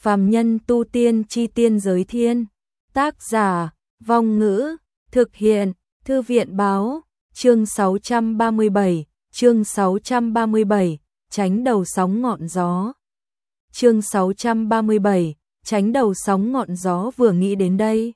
Phàm nhân tu tiên chi tiên giới thiên. Tác giả, Vong Ngữ, thực hiện, Thư viện Báo, chương 637, tránh đầu sóng ngọn gió. Chương 637, tránh đầu sóng ngọn gió. Vừa nghĩ đến đây,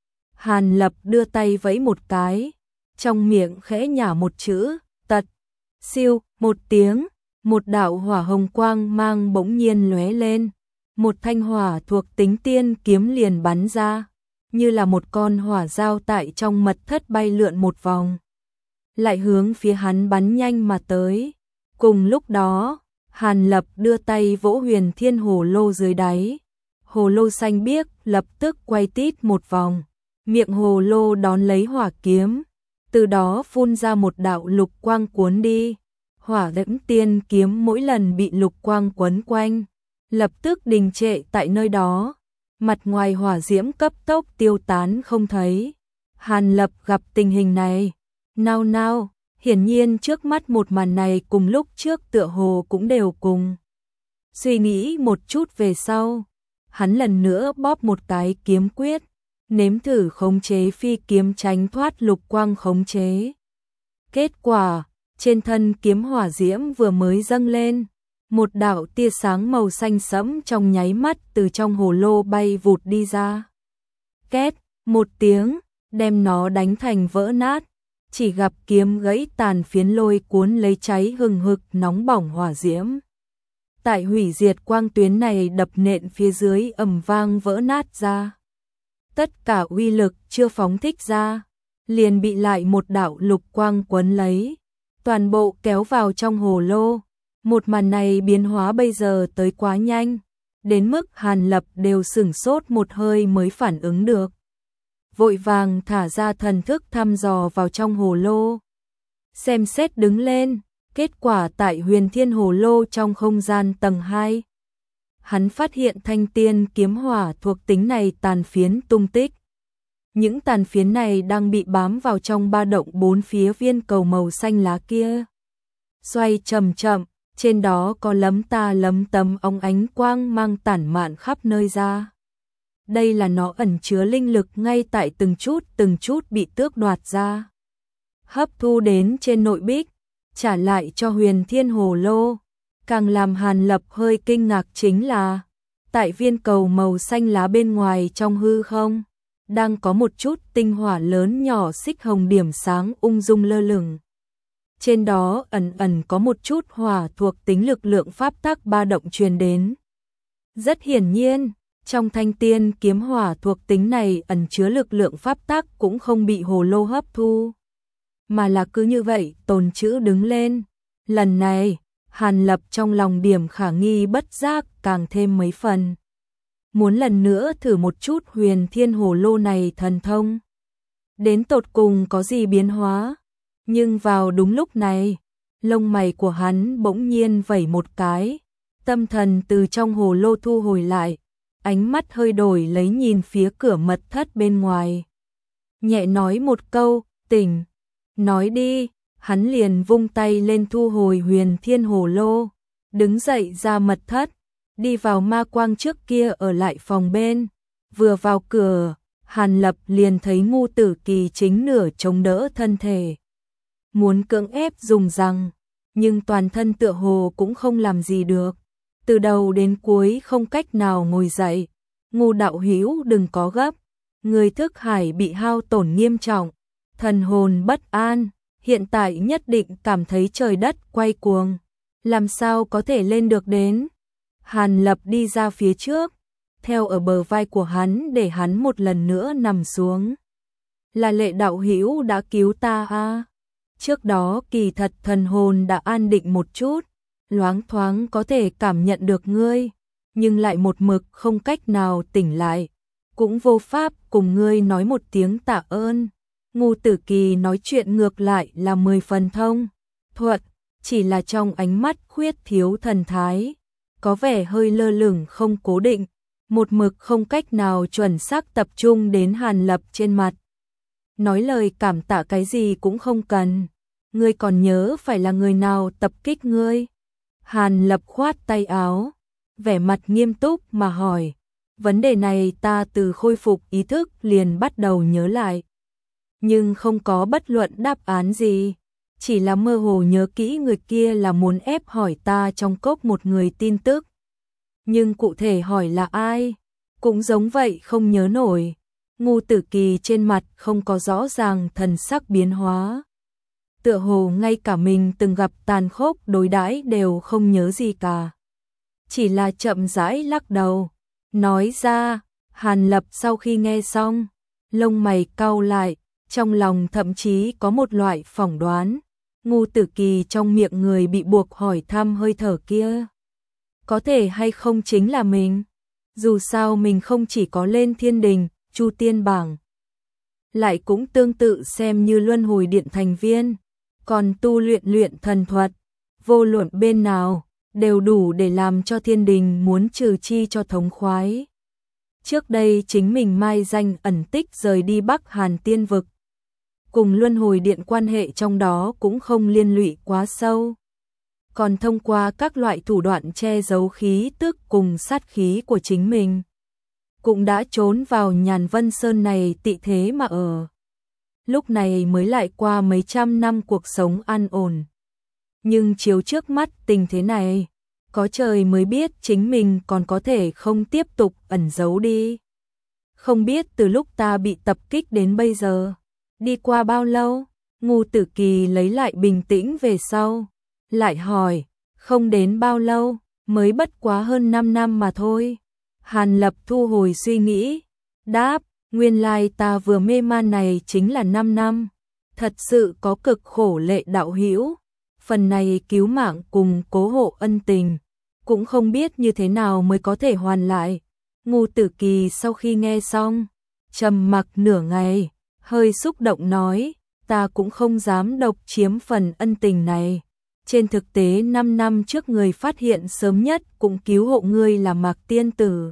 Hàn Lập đưa tay vẫy một cái, trong miệng khẽ nhả một chữ, tật. Siêu, một tiếng, một đạo hỏa hồng quang mang bỗng nhiên lóe lên, một thanh hỏa thuộc tính tiên kiếm liền bắn ra, như là một con hỏa dao tại trong mật thất bay lượn một vòng, lại hướng phía hắn bắn nhanh mà tới. Cùng lúc đó, Hàn Lập đưa tay vỗ huyền thiên hồ lô dưới đáy, hồ lô xanh biếc lập tức quay tít một vòng, miệng hồ lô đón lấy hỏa kiếm, từ đó phun ra một đạo lục quang cuốn đi. Hỏa diễm tiên kiếm mỗi lần bị lục quang quấn quanh, lập tức đình trệ tại nơi đó, mặt ngoài hỏa diễm cấp tốc tiêu tán không thấy. Hàn Lập gặp tình hình này, nao nao, hiển nhiên trước mắt một màn này cùng lúc trước tựa hồ cũng đều cùng. Suy nghĩ một chút về sau, hắn lần nữa bóp một cái kiếm quyết, nếm thử khống chế phi kiếm tránh thoát lục quang khống chế. Kết quả, trên thân kiếm hỏa diễm vừa mới dâng lên, một đạo tia sáng màu xanh sẫm trong nháy mắt từ trong hồ lô bay vụt đi ra. Két, một tiếng, đem nó đánh thành vỡ nát, chỉ gặp kiếm gãy tàn phiến lôi cuốn lấy cháy hừng hực nóng bỏng hỏa diễm. Tại hủy diệt quang tuyến này đập nện phía dưới ầm vang vỡ nát ra. Tất cả uy lực chưa phóng thích ra, liền bị lại một đạo lục quang quấn lấy, toàn bộ kéo vào trong hồ lô. Một màn này biến hóa bây giờ tới quá nhanh, đến mức Hàn Lập đều sửng sốt một hơi mới phản ứng được. Vội vàng thả ra thần thức thăm dò vào trong hồ lô. Xem xét đứng lên, kết quả tại huyền thiên hồ lô trong không gian tầng 2. Hắn phát hiện thanh tiên kiếm hỏa thuộc tính này tàn phiến tung tích. Những tàn phiến này đang bị bám vào trong ba động bốn phía viên cầu màu xanh lá kia. Xoay chậm chậm, trên đó có lấm ta lấm tấm óng ánh quang mang tản mạn khắp nơi ra. Đây là nó ẩn chứa linh lực ngay tại từng chút bị tước đoạt ra, hấp thu đến trên nội bích, trả lại cho huyền thiên hồ lô. Càng làm Hàn Lập hơi kinh ngạc chính là, tại viên cầu màu xanh lá bên ngoài trong hư không, đang có một chút tinh hỏa lớn nhỏ xích hồng điểm sáng ung dung lơ lửng. Trên đó ẩn có một chút hỏa thuộc tính lực lượng pháp tắc ba động truyền đến. Rất hiển nhiên, trong thanh tiên kiếm hỏa thuộc tính này ẩn chứa lực lượng pháp tắc cũng không bị hồ lô hấp thu, mà là cứ như vậy tồn trữ đứng lên. Lần này, Hàn Lập trong lòng điểm khả nghi bất giác càng thêm mấy phần. Muốn lần nữa thử một chút huyền thiên hồ lô này thần thông, đến tột cùng có gì biến hóa. Nhưng vào đúng lúc này, lông mày của hắn bỗng nhiên vẩy một cái, tâm thần từ trong hồ lô thu hồi lại, ánh mắt hơi đổi lấy nhìn phía cửa mật thất bên ngoài. Nhẹ nói một câu, tỉnh, nói đi, hắn liền vung tay lên thu hồi huyền thiên hồ lô, đứng dậy ra mật thất, đi vào ma quang trước kia ở lại phòng bên. Vừa vào cửa, Hàn Lập liền thấy Ngu Tử Kỳ chính nửa chống đỡ thân thể, muốn cưỡng ép dùng răng, nhưng toàn thân tựa hồ cũng không làm gì được, từ đầu đến cuối không cách nào ngồi dậy. Ngu đạo hữu đừng có gấp, người thức hải bị hao tổn nghiêm trọng, thần hồn bất an, hiện tại nhất định cảm thấy trời đất quay cuồng, làm sao có thể lên được đến. Hàn Lập đi ra phía trước, theo ở bờ vai của hắn để hắn một lần nữa nằm xuống. Là Lệ đạo hữu đã cứu ta a. Trước đó kỳ thật thần hồn đã an định một chút, loáng thoáng có thể cảm nhận được ngươi, nhưng lại một mực không cách nào tỉnh lại, cũng vô pháp cùng ngươi nói một tiếng tạ ơn. Ngu Tử Kỳ nói chuyện ngược lại là 10 phần thông thuận, chỉ là trong ánh mắt khuyết thiếu thần thái, có vẻ hơi lơ lửng không cố định, một mực không cách nào chuẩn xác tập trung đến Hàn Lập trên mặt. Nói lời cảm tạ cái gì cũng không cần, ngươi còn nhớ phải là người nào tập kích ngươi. Hàn Lập khoát tay áo, vẻ mặt nghiêm túc mà hỏi. Vấn đề này ta từ khôi phục ý thức liền bắt đầu nhớ lại. Nhưng không có bất luận đáp án gì. Chỉ là mơ hồ nhớ kỹ người kia là muốn ép hỏi ta trong cốc một người tin tức. Nhưng cụ thể hỏi là ai? Cũng giống vậy không nhớ nổi. Ngô Tử Kỳ trên mặt không có rõ ràng thần sắc biến hóa. Tựa hồ ngay cả mình từng gặp tàn khốc đối đãi đều không nhớ gì cả. Chỉ là chậm rãi lắc đầu. Nói ra, Hàn Lập sau khi nghe xong, lông mày cau lại, trong lòng thậm chí có một loại phỏng đoán. Ngô Tử Kỳ trong miệng người bị buộc hỏi thăm hơi thở kia. Có thể hay không chính là mình. Dù sao mình không chỉ có lên thiên đình, Chu Tiên bảng, lại cũng tương tự xem như luân hồi điện thành viên, còn tu luyện thần thuật, vô luận bên nào, đều đủ để làm cho thiên đình muốn trừ chi cho thống khoái. Trước đây chính mình mai danh ẩn tích rời đi Bắc Hàn Tiên vực. Cùng luân hồi điện quan hệ trong đó cũng không liên lụy quá sâu. Còn thông qua các loại thủ đoạn che giấu khí tức cùng sát khí của chính mình, cũng đã trốn vào Nhàn Vân Sơn này tị thế mà ở. Lúc này mới lại qua mấy trăm năm cuộc sống an ổn. Nhưng chiếu trước mắt tình thế này, có trời mới biết chính mình còn có thể không tiếp tục ẩn giấu đi. Không biết từ lúc ta bị tập kích đến bây giờ, đi qua bao lâu? Ngô Tử Kỳ lấy lại bình tĩnh về sau, lại hỏi, không đến bao lâu, mới bất quá hơn 5 năm mà thôi. Hàn Lập thu hồi suy nghĩ, đáp, nguyên lai ta vừa mê man này chính là 5 năm, thật sự có cực khổ lệ đạo hữu, phần này cứu mạng cùng cố hộ ân tình, cũng không biết như thế nào mới có thể hoàn lại. Ngô Tử Kỳ sau khi nghe xong, trầm mặc nửa ngày, hơi xúc động nói, ta cũng không dám độc chiếm phần ân tình này. Trên thực tế 5 năm trước người phát hiện sớm nhất cũng cứu hộ ngươi là Mạc Tiên Tử.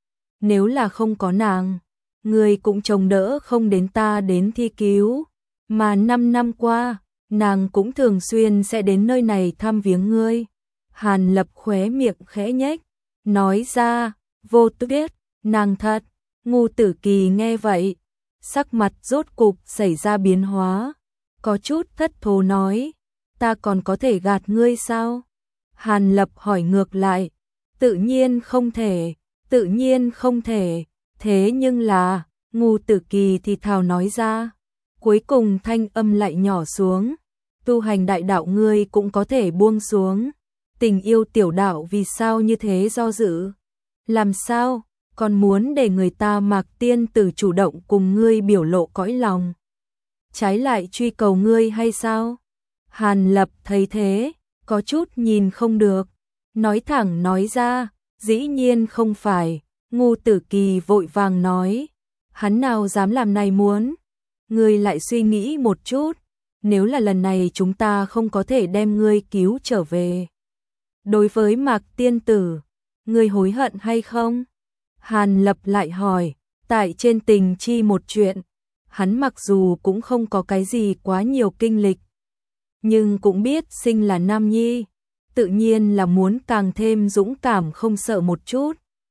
Nếu là không có nàng, ngươi cũng trông đỡ không đến ta đến thi cứu. Mà 5 năm qua, nàng cũng thường xuyên sẽ đến nơi này thăm viếng ngươi. Hàn Lập khóe miệng khẽ nhếch, nói ra, vô tuyết, nàng thật. Ngô Tử Kỳ nghe vậy, sắc mặt rốt cục xảy ra biến hóa, có chút thất thố nói, ta còn có thể gạt ngươi sao? Hàn Lập hỏi ngược lại, tự nhiên không thể, tự nhiên không thể, thế nhưng là, Ngô Tử Kỳ thì thào nói ra, cuối cùng thanh âm lại nhỏ xuống, tu hành đại đạo ngươi cũng có thể buông xuống, tình yêu tiểu đạo vì sao như thế do dự? Làm sao, còn muốn để người ta Mạc Tiên Tử chủ động cùng ngươi biểu lộ cõi lòng? Trái lại truy cầu ngươi hay sao? Hàn Lập thấy thế, có chút nhìn không được, nói thẳng nói ra, dĩ nhiên không phải. Ngô Tử Kỳ vội vàng nói, hắn nào dám làm này muốn? Ngươi lại suy nghĩ một chút, nếu là lần này chúng ta không có thể đem ngươi cứu trở về. Đối với Mạc Tiên Tử, ngươi hối hận hay không? Hàn Lập lại hỏi, tại trên tình chi một chuyện, hắn mặc dù cũng không có cái gì quá nhiều kinh lịch, nhưng cũng biết sinh là nam nhi, tự nhiên là muốn càng thêm dũng cảm không sợ một chút.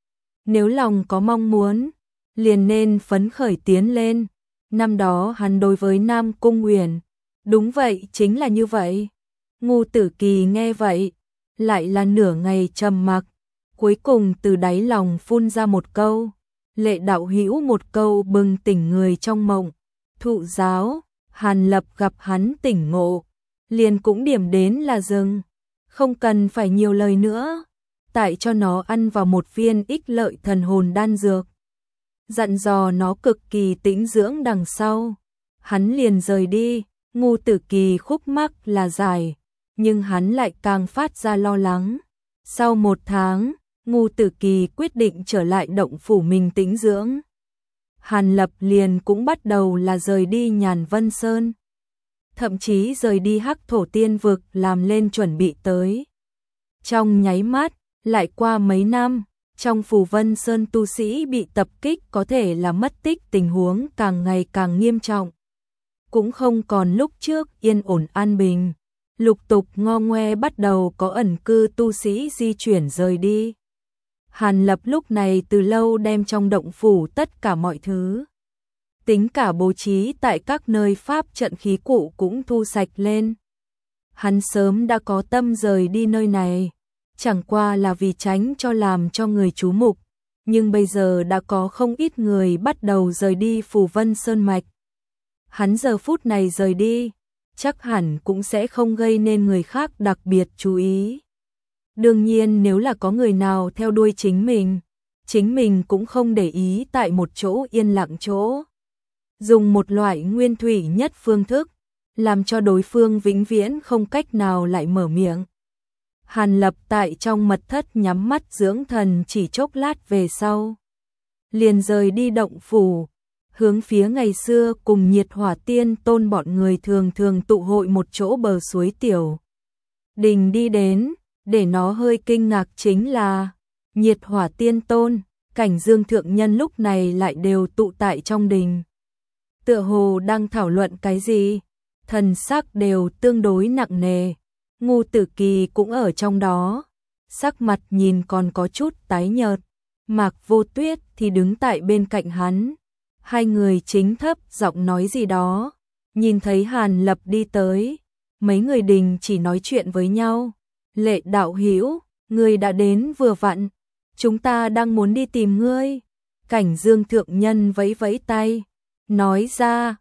Nếu lòng có mong muốn, liền nên phấn khởi tiến lên. Năm đó hắn đối với Nam Cung Uyển, đúng vậy chính là như vậy. Ngô Tử Kỳ nghe vậy, lại là nửa ngày trầm mặc, cuối cùng từ đáy lòng phun ra một câu, lệ đạo hữu một câu bừng tỉnh người trong mộng. Thụ giáo, Hàn Lập gặp hắn tỉnh ngộ, liền cũng điểm đến là dừng, không cần phải nhiều lời nữa, tại cho nó ăn vào một viên ích lợi thần hồn đan dược, dặn dò nó cực kỳ tĩnh dưỡng đằng sau, hắn liền rời đi. Ngô Tử Kỳ khúc mắc là dài, nhưng hắn lại càng phát ra lo lắng. Sau 1 tháng, Ngô Tử Kỳ quyết định trở lại động phủ mình tĩnh dưỡng. Hàn Lập liền cũng bắt đầu là rời đi Nhàn Vân Sơn, thậm chí rời đi Hắc Thổ Tiên vực làm lên chuẩn bị tới. Trong nháy mắt, lại qua mấy năm, trong Phù Vân Sơn tu sĩ bị tập kích có thể là mất tích tình huống càng ngày càng nghiêm trọng. Cũng không còn lúc trước yên ổn an bình, lục tục ngo ngoe bắt đầu có ẩn cư tu sĩ di chuyển rời đi. Hàn Lập lúc này từ lâu đem trong động phủ tất cả mọi thứ, tính cả bố trí tại các nơi pháp trận khí cụ cũng thu sạch lên. Hắn sớm đã có tâm rời đi nơi này, chẳng qua là vì tránh cho làm cho người chú mục, nhưng bây giờ đã có không ít người bắt đầu rời đi Phù Vân Sơn Mạch. Hắn giờ phút này rời đi, chắc hẳn cũng sẽ không gây nên người khác đặc biệt chú ý. Đương nhiên nếu là có người nào theo đuôi chính mình cũng không để ý tại một chỗ yên lặng chỗ. Dùng một loại nguyên thủy nhất phương thức, làm cho đối phương vĩnh viễn không cách nào lại mở miệng. Hàn Lập tại trong mật thất nhắm mắt dưỡng thần chỉ chốc lát về sau, liền rời đi động phủ, hướng phía ngày xưa cùng Nhiệt Hỏa Tiên Tôn bọn người thường thường tụ hội một chỗ bờ suối Tiểu Đình đi đến. Để nó hơi kinh ngạc chính là Nhiệt Hỏa Tiên Tôn, Cảnh Dương thượng nhân lúc này lại đều tụ tại trong đình. Tựa hồ đang thảo luận cái gì, thần sắc đều tương đối nặng nề. Ngô Tử Kỳ cũng ở trong đó, sắc mặt nhìn còn có chút tái nhợt. Mạc Vô Tuyết thì đứng tại bên cạnh hắn. Hai người chính thấp giọng nói gì đó. Nhìn thấy Hàn Lập đi tới, mấy người đình chỉ nói chuyện với nhau. Lệ đạo hữu, ngươi đã đến vừa vặn, chúng ta đang muốn đi tìm ngươi. Cảnh Dương thượng nhân vẫy vẫy tay, nói ra,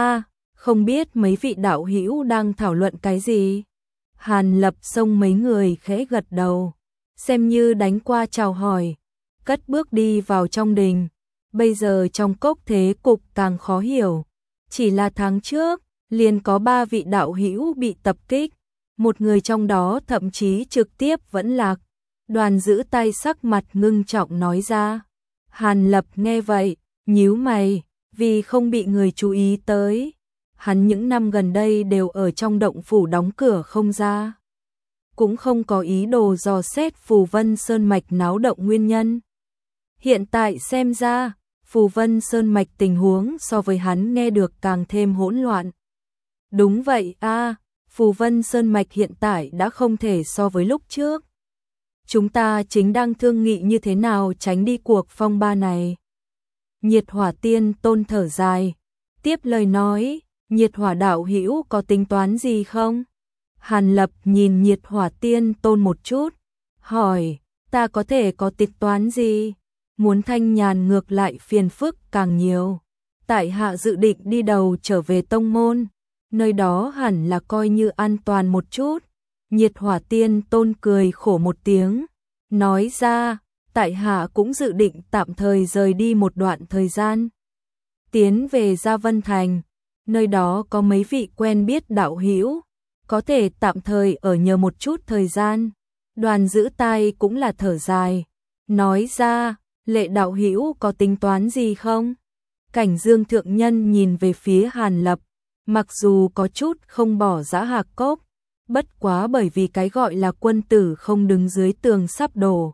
không biết mấy vị đạo hữu đang thảo luận cái gì. Hàn Lập xông mấy người khẽ gật đầu, xem như đánh qua chào hỏi, cất bước đi vào trong đình. Bây giờ trong cốc thế cục càng khó hiểu, chỉ là tháng trước, liền có 3 vị đạo hữu bị tập kích. Một người trong đó thậm chí trực tiếp vẫn lạc. Đoàn giữ tay sắc mặt ngưng trọng nói ra. Hàn Lập nghe vậy, nhíu mày, vì không bị người chú ý tới. Hắn những năm gần đây đều ở trong động phủ đóng cửa không ra. Cũng không có ý đồ dò xét Phù Vân Sơn Mạch náo động nguyên nhân. Hiện tại xem ra, Phù Vân Sơn Mạch tình huống so với hắn nghe được càng thêm hỗn loạn. Đúng vậy Phù Vân Sơn Mạch hiện tại đã không thể so với lúc trước. Chúng ta chính đang thương nghị như thế nào tránh đi cuộc phong ba này. Nhiệt Hỏa Tiên Tôn thở dài, tiếp lời nói, Nhiệt Hỏa đạo hữu có tính toán gì không? Hàn Lập nhìn Nhiệt Hỏa Tiên Tôn một chút, hỏi, ta có thể có tính toán gì? Muốn thanh nhàn ngược lại phiền phức càng nhiều. Tại hạ dự định đi đầu trở về tông môn. Nơi đó hẳn là coi như an toàn một chút. Nhiệt Hỏa Tiên Tôn cười khổ một tiếng, nói ra, tại hạ cũng dự định tạm thời rời đi một đoạn thời gian. Tiến về Gia Vân Thành, nơi đó có mấy vị quen biết đạo hữu, có thể tạm thời ở nhờ một chút thời gian. Đoàn giữ tay cũng là thở dài, nói ra, Lệ đạo hữu có tính toán gì không? Cảnh Dương thượng nhân nhìn về phía Hàn Lập, mặc dù có chút không bỏ Dã Hạc Cốc, bất quá bởi vì cái gọi là quân tử không đứng dưới tường sắp đổ.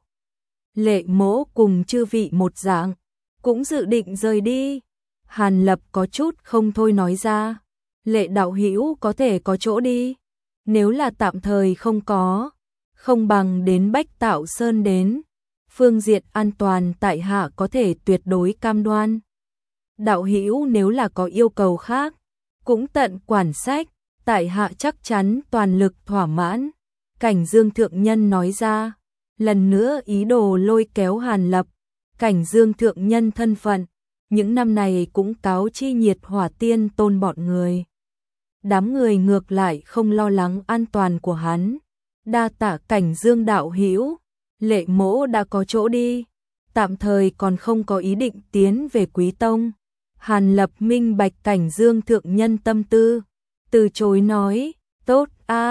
Lệ mỗ cùng chư vị một dạng, cũng dự định rời đi. Hàn Lập có chút không thôi nói ra, Lệ đạo hữu có thể có chỗ đi, nếu là tạm thời không có, không bằng đến Bách Tạo Sơn đến. Phương diện an toàn tại hạ có thể tuyệt đối cam đoan. Đạo hữu nếu là có yêu cầu khác, cũng tận quản sách, tại hạ chắc chắn toàn lực thỏa mãn. Cảnh Dương thượng nhân nói ra, lần nữa ý đồ lôi kéo Hàn Lập. Cảnh Dương thượng nhân thân phận, những năm này cũng cáo chi Nhiệt Hỏa Tiên Tôn bọn người. Đám người ngược lại không lo lắng an toàn của hắn. Đa tạ Cảnh Dương đạo hữu, Lệ mỗ đã có chỗ đi, tạm thời còn không có ý định tiến về Quý Tông. Hàn Lập minh bạch Cảnh Dương thượng nhân tâm tư, từ chối nói, tốt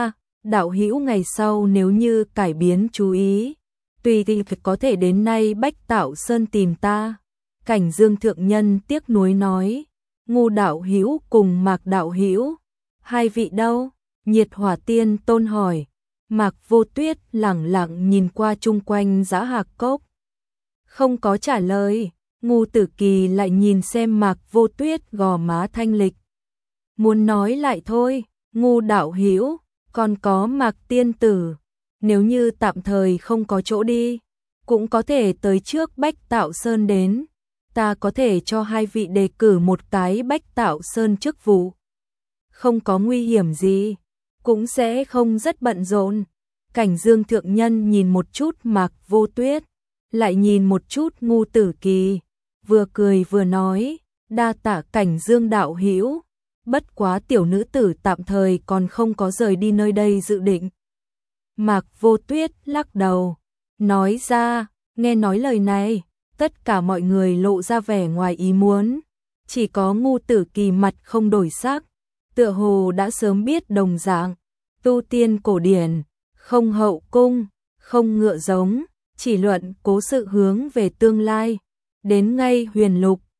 đạo hữu ngày sau nếu như cải biến chú ý, tùy thì có thể đến nay Bách Tạo Sơn tìm ta. Cảnh Dương thượng nhân tiếc nuối nói, Ngô đạo hữu cùng Mạc đạo hữu, hai vị đâu? Nhiệt Hỏa Tiên Tôn hỏi. Mạc Vô Tuyết lẳng lặng nhìn qua chung quanh Dã Hạc Cốc, không có trả lời. Ngô Tử Kỳ lại nhìn xem Mạc Vô Tuyết gò má thanh lịch, muốn nói lại thôi. Ngô đạo hữu, còn có Mạc tiên tử, nếu như tạm thời không có chỗ đi, cũng có thể tới trước Bách Tạo Sơn đến. Ta có thể cho hai vị đề cử một cái Bách Tạo Sơn chức vụ. Không có nguy hiểm gì, cũng sẽ không rất bận rộn. Cảnh Dương thượng nhân nhìn một chút Mạc Vô Tuyết, lại nhìn một chút Ngu Tử Kỳ, vừa cười vừa nói, đa tạ Cảnh Dương đạo hữu, bất quá tiểu nữ tử tạm thời còn không có rời đi nơi đây dự định. Mạc Vô Tuyết lắc đầu, nói ra, nghe nói lời này, tất cả mọi người lộ ra vẻ ngoài ý muốn, chỉ có Ngu Tử Kỳ mặt không đổi sắc, tựa hồ đã sớm biết đồng dạng, tu tiên cổ điển, không hậu cung, không ngựa giống, chỉ luận cố sự hướng về tương lai, đến ngay huyền lục,